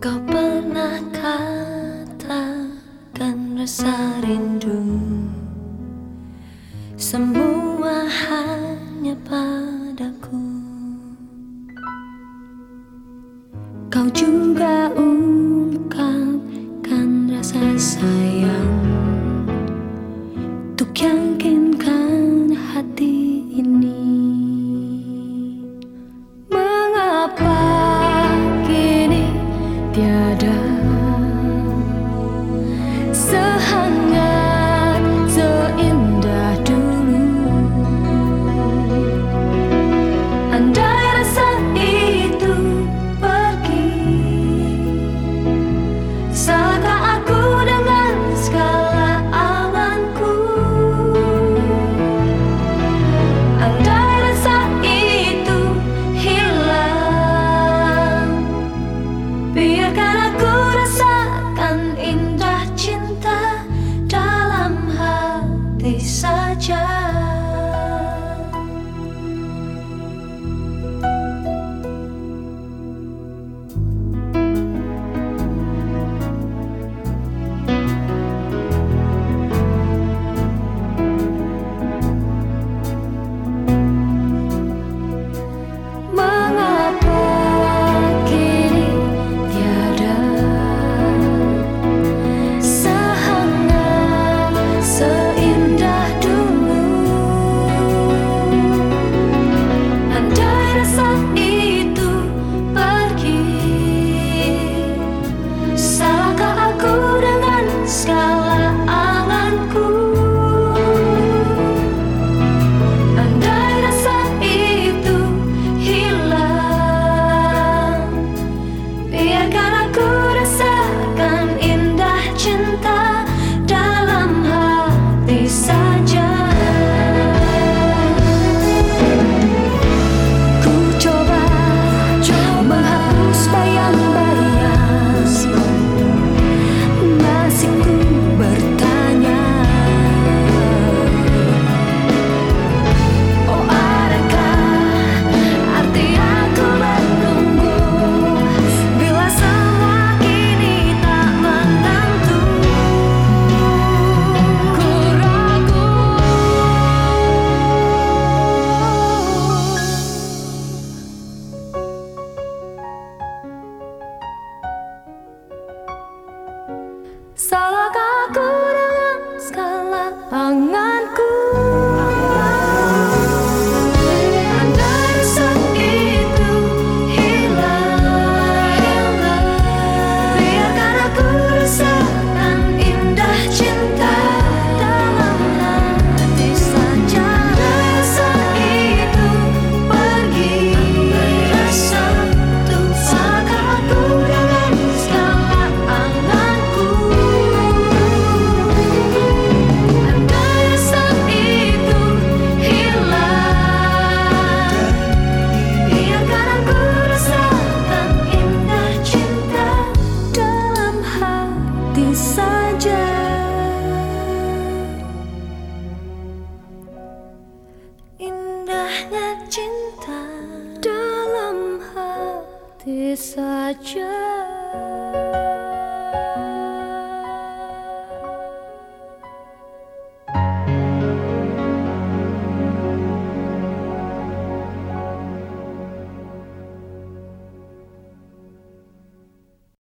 Kau pernah katakan rasa rindu, semua hanya padaku. Kau juga ungkapkan rasa sayang untuk yakinkan hati ini. Mengapa kini tiada sehangat, seindah dulu? Andai rasa itu pergi, salahkah aku dengan segala anganku? Andai rasa itu hilang, biarkan aku rasakan indah cinta dalam hati saja. Salahkah aku dengan segala anganku? Andai rasa itu hilang, biarkan aku rasakan indah cinta dalam hati saja. Rasa itu pergi, rasa itu salahkah aku dengan segala anganku? Saja indahnya cinta dalam hati saja.